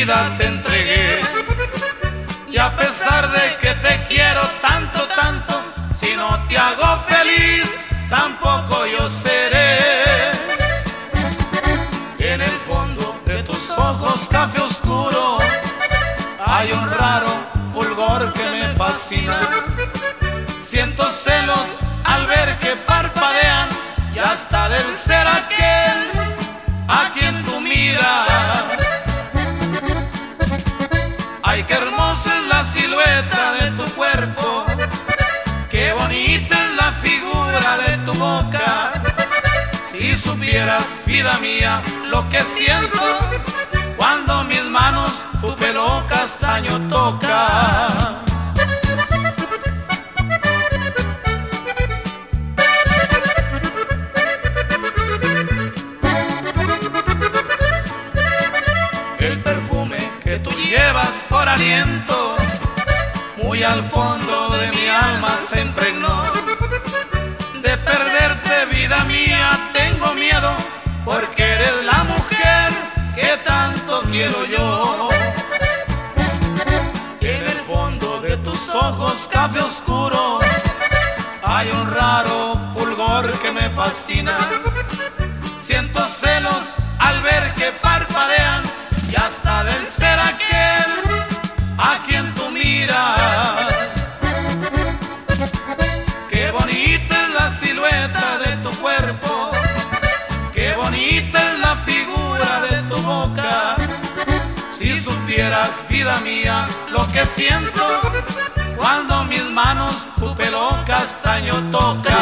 vida te entregué. Y a pesar de que te quiero tanto, tanto, si no te hago feliz, tampoco yo seré. En el fondo de tus ojos café oscuro hay un raro fulgor que me fascina. Siento celos al ver que parpadean y hasta del ser aquel a quien tú miras. Ay, qué hermosa es la silueta de tu cuerpo, qué bonita es la figura de tu boca. Si supieras, vida mía, lo que siento cuando mis manos tu pelo castaño toca. El perfume que tú llevas por aliento, muy al fondo de mi alma se impregnó. De perderte, vida mía, tengo miedo, porque eres la mujer que tanto quiero yo. En el fondo de tus ojos café oscuro hay un raro fulgor que me fascina. Siento celos al ver que parpadean y hasta del ser aquel a quien tú miras. Qué bonita es la silueta de tu cuerpo, qué bonita es la figura de tu boca. Si supieras, vida mía, lo que siento cuando mis manos tu pelo castaño tocan.